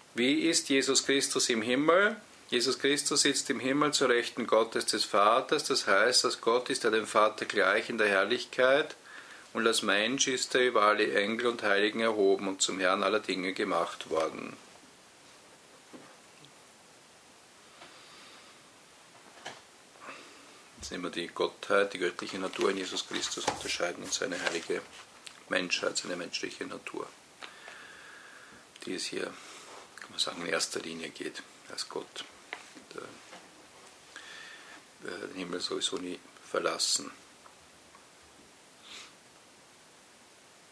Wie ist Jesus Christus im Himmel? Jesus Christus sitzt im Himmel zur Rechten Gottes des Vaters, das heißt, als Gott ist er dem Vater gleich in der Herrlichkeit und als Mensch ist er über alle Engel und Heiligen erhoben und zum Herrn aller Dinge gemacht worden. Jetzt nehmen wir die Gottheit, die göttliche Natur in Jesus Christus unterscheiden und seine heilige Menschheit, seine menschliche Natur, die es hier, kann man sagen, in erster Linie geht, als Gott den Himmel sowieso nie verlassen.